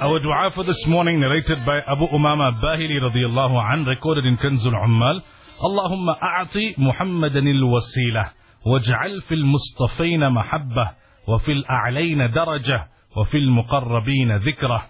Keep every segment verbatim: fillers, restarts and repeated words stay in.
Our dua for this morning narrated by Abu Umama Bahili radiyallahu an, recorded in Kanzul Ummal. Allahumma a'ati Muhammadan al-wasila waj'al fil mustafayna mahabbah wa fil a'layna darajah wa fil muqarrabina dhikrah.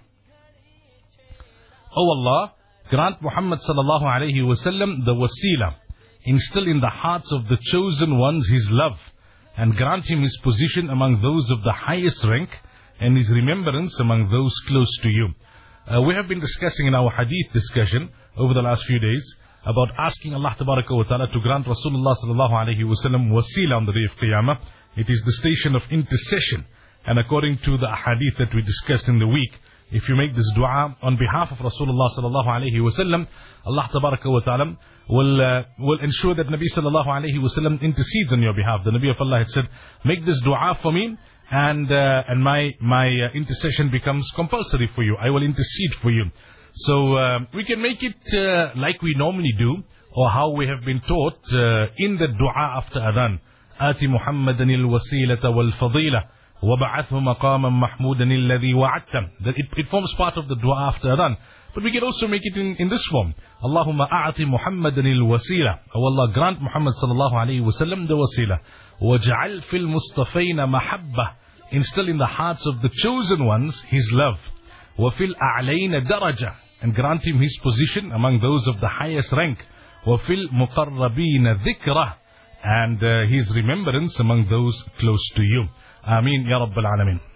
O Allah, grant Muhammad sallallahu alayhi wa sallam the wasila, instill in the hearts of the chosen ones his love, and grant him his position among those of the highest rank, and his remembrance among those close to you. Uh, we have been discussing in our hadith discussion over the last few days about asking Allah Tabaraka wa Ta'ala to grant Rasulullah sallallahu alayhi wa sallam wasila on the day of Qiyamah. It is the station of intercession. And according to the hadith that we discussed in the week, if you make this dua on behalf of Rasulullah sallallahu alayhi wa sallam, Allah Tabaraka wa Ta'ala will, uh, will ensure that Nabi sallallahu alayhi wa sallam intercedes on your behalf. The Nabi of Allah had said, make this dua for me, and uh, and my my uh, intercession becomes compulsory for you. I will intercede for you. So uh, we can make it uh, like we normally do, or how we have been taught uh, in the dua after adhan. Ati Muhammadan al-wasilata wal-fadila wab'athhu maqaman mahmudan alladhi wa'adta. That it, it forms part of the dua after adhan. But we can also make it in, in this form. Allahumma a'ati Muhammadan al-wasila. O Allah, grant Muhammad sallallahu alayhi wa sallam the wasila. Waj'al fil mustafayna mahabbah. Instill in the hearts of the chosen ones his love. وَفِي الْأَعْلَيْنَ دَرَجَةً, and grant him his position among those of the highest rank. وَفِي الْمُقَرَّبِينَ ذِكْرَةً, and uh, his remembrance among those close to you. Ameen Ya Rabbal Alameen.